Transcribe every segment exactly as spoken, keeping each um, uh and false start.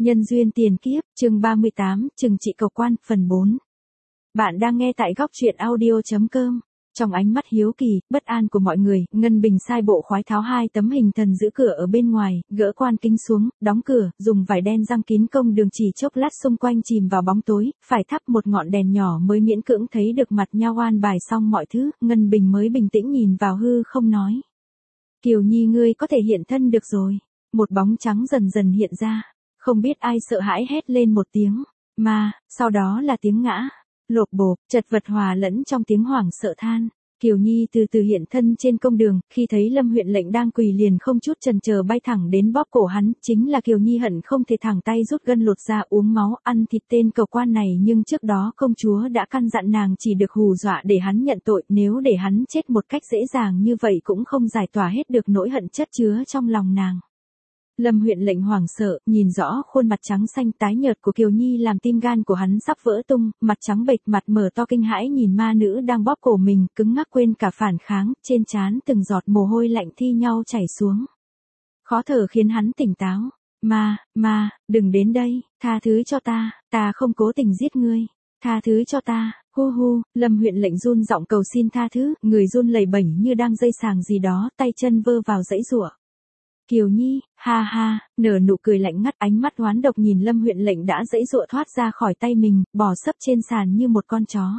Nhân duyên tiền kiếp, chương ba mươi tám, trừng trị cầu quan, phần bốn. Bạn đang nghe tại góc truyện audio.com. Trong ánh mắt hiếu kỳ, bất an của mọi người, Ngân Bình sai bộ khoái tháo hai tấm hình thần giữ cửa ở bên ngoài, gỡ quan kính xuống, đóng cửa, dùng vải đen giăng kín công đường, chỉ chốc lát xung quanh chìm vào bóng tối, phải thắp một ngọn đèn nhỏ mới miễn cưỡng thấy được mặt nhau. An bài xong mọi thứ, Ngân Bình mới bình tĩnh nhìn vào hư không nói. Kiều Nhi, ngươi có thể hiện thân được rồi. Một bóng trắng dần dần hiện ra. Không biết ai sợ hãi hét lên một tiếng, mà, sau đó là tiếng ngã, lộp bộp, chật vật hòa lẫn trong tiếng hoảng sợ than. Kiều Nhi từ từ hiện thân trên công đường, khi thấy Lâm huyện lệnh đang quỳ liền không chút chần chờ bay thẳng đến bóp cổ hắn, chính là Kiều Nhi hận không thể thẳng tay rút gân lột ra uống máu ăn thịt tên cầu quan này, nhưng trước đó công chúa đã căn dặn nàng chỉ được hù dọa để hắn nhận tội, nếu để hắn chết một cách dễ dàng như vậy cũng không giải tỏa hết được nỗi hận chất chứa trong lòng nàng. Lâm huyện lệnh hoảng sợ, nhìn rõ khuôn mặt trắng xanh tái nhợt của Kiều Nhi làm tim gan của hắn sắp vỡ tung, mặt trắng bệch, mặt mở to kinh hãi nhìn ma nữ đang bóp cổ mình, cứng ngắc quên cả phản kháng, trên trán từng giọt mồ hôi lạnh thi nhau chảy xuống. Khó thở khiến hắn tỉnh táo. Ma, ma, đừng đến đây, tha thứ cho ta, ta không cố tình giết ngươi, tha thứ cho ta. Hu hu, Lâm huyện lệnh run giọng cầu xin tha thứ, người run lẩy bẩy như đang dây sàng gì đó, tay chân vơ vào dãy giụa. Kiều Nhi, ha ha, nở nụ cười lạnh ngắt, ánh mắt oán độc nhìn Lâm huyện lệnh đã dãy giụa thoát ra khỏi tay mình, bò sấp trên sàn như một con chó.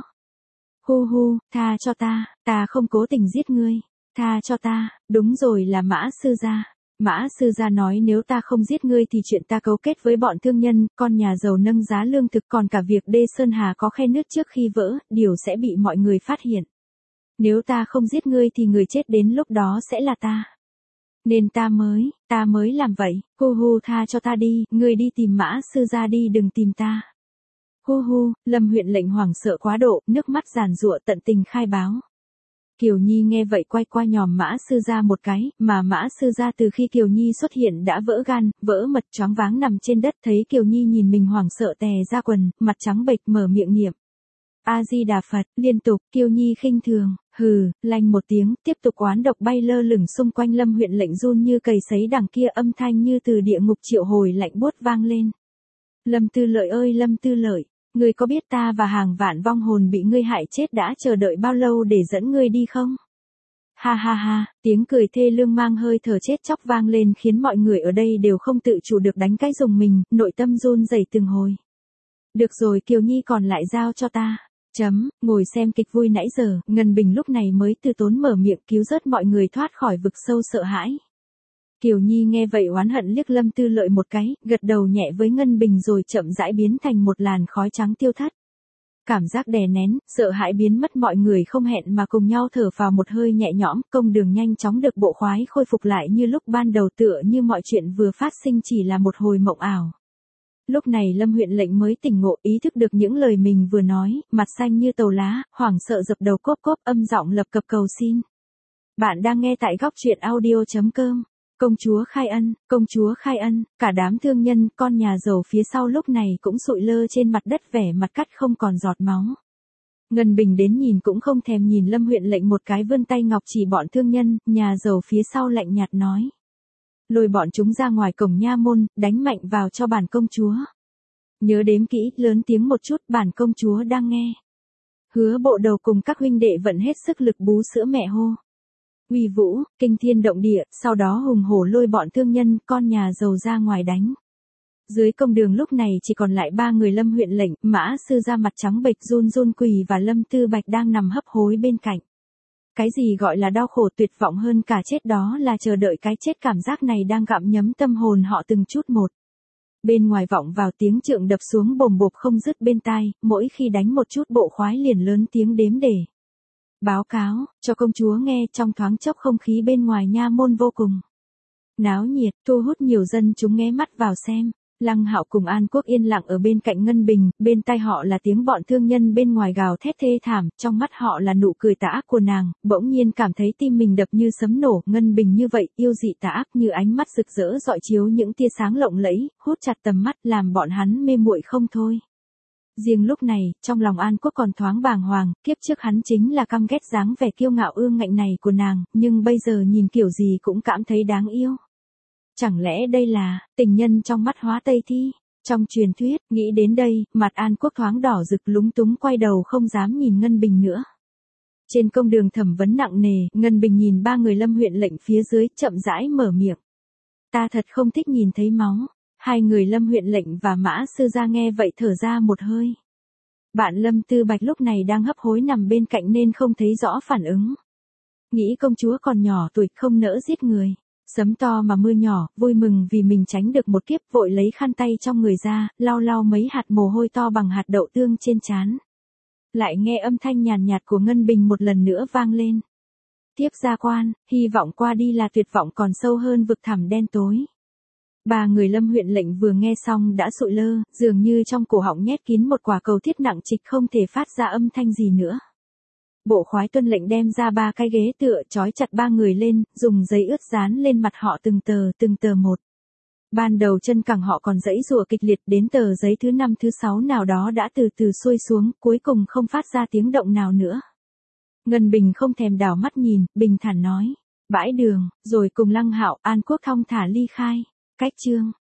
Hu hu, tha cho ta, ta không cố tình giết ngươi, tha cho ta, đúng rồi, là Mã sư gia. Mã sư gia nói nếu ta không giết ngươi thì chuyện ta cấu kết với bọn thương nhân, con nhà giàu nâng giá lương thực, còn cả việc đê Sơn Hà có khe nước trước khi vỡ, điều sẽ bị mọi người phát hiện. Nếu ta không giết ngươi thì người chết đến lúc đó sẽ là ta. Nên ta mới, ta mới làm vậy. Hu hu, tha cho ta đi, ngươi đi tìm Mã sư gia đi, đừng tìm ta. Hu hu, Lâm huyện lệnh hoảng sợ quá độ, nước mắt giàn giụa tận tình khai báo. Kiều Nhi nghe vậy quay qua nhòm Mã sư gia một cái, mà Mã sư gia từ khi Kiều Nhi xuất hiện đã vỡ gan, vỡ mật, choáng váng nằm trên đất, thấy Kiều Nhi nhìn mình hoảng sợ tè ra quần, mặt trắng bệch, mở miệng niệm A Di Đà Phật, liên tục. Kiều Nhi khinh thường, hừ, lanh một tiếng, tiếp tục oán độc bay lơ lửng xung quanh Lâm huyện lệnh, run như cầy sấy, đằng kia âm thanh như từ địa ngục triệu hồi lạnh buốt vang lên. Lâm Tư Lợi ơi Lâm Tư Lợi, ngươi có biết ta và hàng vạn vong hồn bị ngươi hại chết đã chờ đợi bao lâu để dẫn ngươi đi không? Ha ha ha, tiếng cười thê lương mang hơi thở chết chóc vang lên khiến mọi người ở đây đều không tự chủ được đánh cái rùng mình, nội tâm run rẩy từng hồi. Được rồi Kiều Nhi, còn lại giao cho ta. Chấm, ngồi xem kịch vui nãy giờ, Ngân Bình lúc này mới từ tốn mở miệng cứu rớt mọi người thoát khỏi vực sâu sợ hãi. Kiều Nhi nghe vậy oán hận liếc Lâm Tư Lợi một cái, gật đầu nhẹ với Ngân Bình rồi chậm rãi biến thành một làn khói trắng tiêu thất. Cảm giác đè nén, sợ hãi biến mất, mọi người không hẹn mà cùng nhau thở phào một hơi nhẹ nhõm, công đường nhanh chóng được bộ khoái khôi phục lại như lúc ban đầu, tựa như mọi chuyện vừa phát sinh chỉ là một hồi mộng ảo. Lúc này Lâm huyện lệnh mới tỉnh ngộ, ý thức được những lời mình vừa nói, mặt xanh như tàu lá, hoảng sợ dập đầu cốp cốp, âm giọng lập cập cầu xin. Bạn đang nghe tại góc truyện audio.com. Công chúa khai ân, công chúa khai ân, cả đám thương nhân, con nhà giàu phía sau lúc này cũng sụi lơ trên mặt đất, vẻ mặt cắt không còn giọt máu. Ngân Bình đến nhìn cũng không thèm nhìn Lâm huyện lệnh một cái, vươn tay ngọc chỉ bọn thương nhân, nhà giàu phía sau lạnh nhạt nói. Lôi bọn chúng ra ngoài cổng nha môn, đánh mạnh vào cho bản công chúa. Nhớ đếm kỹ, lớn tiếng một chút, bản công chúa đang nghe. Hứa Bộ Đầu cùng các huynh đệ vận hết sức lực bú sữa mẹ hô. Uy vũ, kinh thiên động địa, sau đó hùng hổ lôi bọn thương nhân, con nhà giàu ra ngoài đánh. Dưới công đường lúc này chỉ còn lại ba người Lâm huyện lệnh, Mã sư gia mặt trắng bệch run run quỳ và Lâm Tư Bạch đang nằm hấp hối bên cạnh. Cái gì gọi là đau khổ tuyệt vọng hơn cả chết, đó là chờ đợi cái chết, cảm giác này đang gặm nhấm tâm hồn họ từng chút một. Bên ngoài vọng vào tiếng trượng đập xuống bồm bộp không dứt bên tai, mỗi khi đánh một chút bộ khoái liền lớn tiếng đếm để. Báo cáo, cho công chúa nghe. Trong thoáng chốc không khí bên ngoài nha môn vô cùng náo nhiệt, thu hút nhiều dân chúng nghé mắt vào xem. Lăng Hạo cùng An Quốc yên lặng ở bên cạnh Ngân Bình, bên tai họ là tiếng bọn thương nhân bên ngoài gào thét thê thảm, trong mắt họ là nụ cười tà ác của nàng, bỗng nhiên cảm thấy tim mình đập như sấm nổ. Ngân Bình như vậy, yêu dị tà ác, như ánh mắt rực rỡ dọi chiếu những tia sáng lộng lẫy, hút chặt tầm mắt, làm bọn hắn mê muội không thôi. Riêng lúc này, trong lòng An Quốc còn thoáng bàng hoàng, kiếp trước hắn chính là căm ghét dáng vẻ kiêu ngạo ương ngạnh này của nàng, nhưng bây giờ nhìn kiểu gì cũng cảm thấy đáng yêu. Chẳng lẽ đây là tình nhân trong mắt Hóa Tây Thi? Trong truyền thuyết, nghĩ đến đây, mặt An Quốc thoáng đỏ rực lúng túng quay đầu không dám nhìn Ngân Bình nữa. Trên công đường thẩm vấn nặng nề, Ngân Bình nhìn ba người Lâm huyện lệnh phía dưới, chậm rãi mở miệng. Ta thật không thích nhìn thấy máu. Hai người Lâm huyện lệnh và Mã sư gia nghe vậy thở ra một hơi. Bạn Lâm Tư Bạch lúc này đang hấp hối nằm bên cạnh nên không thấy rõ phản ứng. Nghĩ công chúa còn nhỏ tuổi không nỡ giết người. Sấm to mà mưa nhỏ, vui mừng vì mình tránh được một kiếp, vội lấy khăn tay trong người ra, lau lau mấy hạt mồ hôi to bằng hạt đậu tương trên trán. Lại nghe âm thanh nhàn nhạt của Ngân Bình một lần nữa vang lên. Tiếp gia quan, hy vọng qua đi là tuyệt vọng còn sâu hơn vực thẳm đen tối. Ba người Lâm huyện lệnh vừa nghe xong đã sụi lơ, dường như trong cổ họng nhét kín một quả cầu thiết nặng trịch không thể phát ra âm thanh gì nữa. Bộ khoái tuân lệnh đem ra ba cái ghế tựa trói chặt ba người lên, dùng giấy ướt dán lên mặt họ từng tờ từng tờ một. Ban đầu chân cẳng họ còn giãy giụa kịch liệt, đến tờ giấy thứ năm thứ sáu nào đó đã từ từ xuôi xuống, cuối cùng không phát ra tiếng động nào nữa. Ngân Bình không thèm đảo mắt nhìn, bình thản nói, bãi đường, rồi cùng Lăng Hạo, An Quốc thong thả ly khai. Cách chương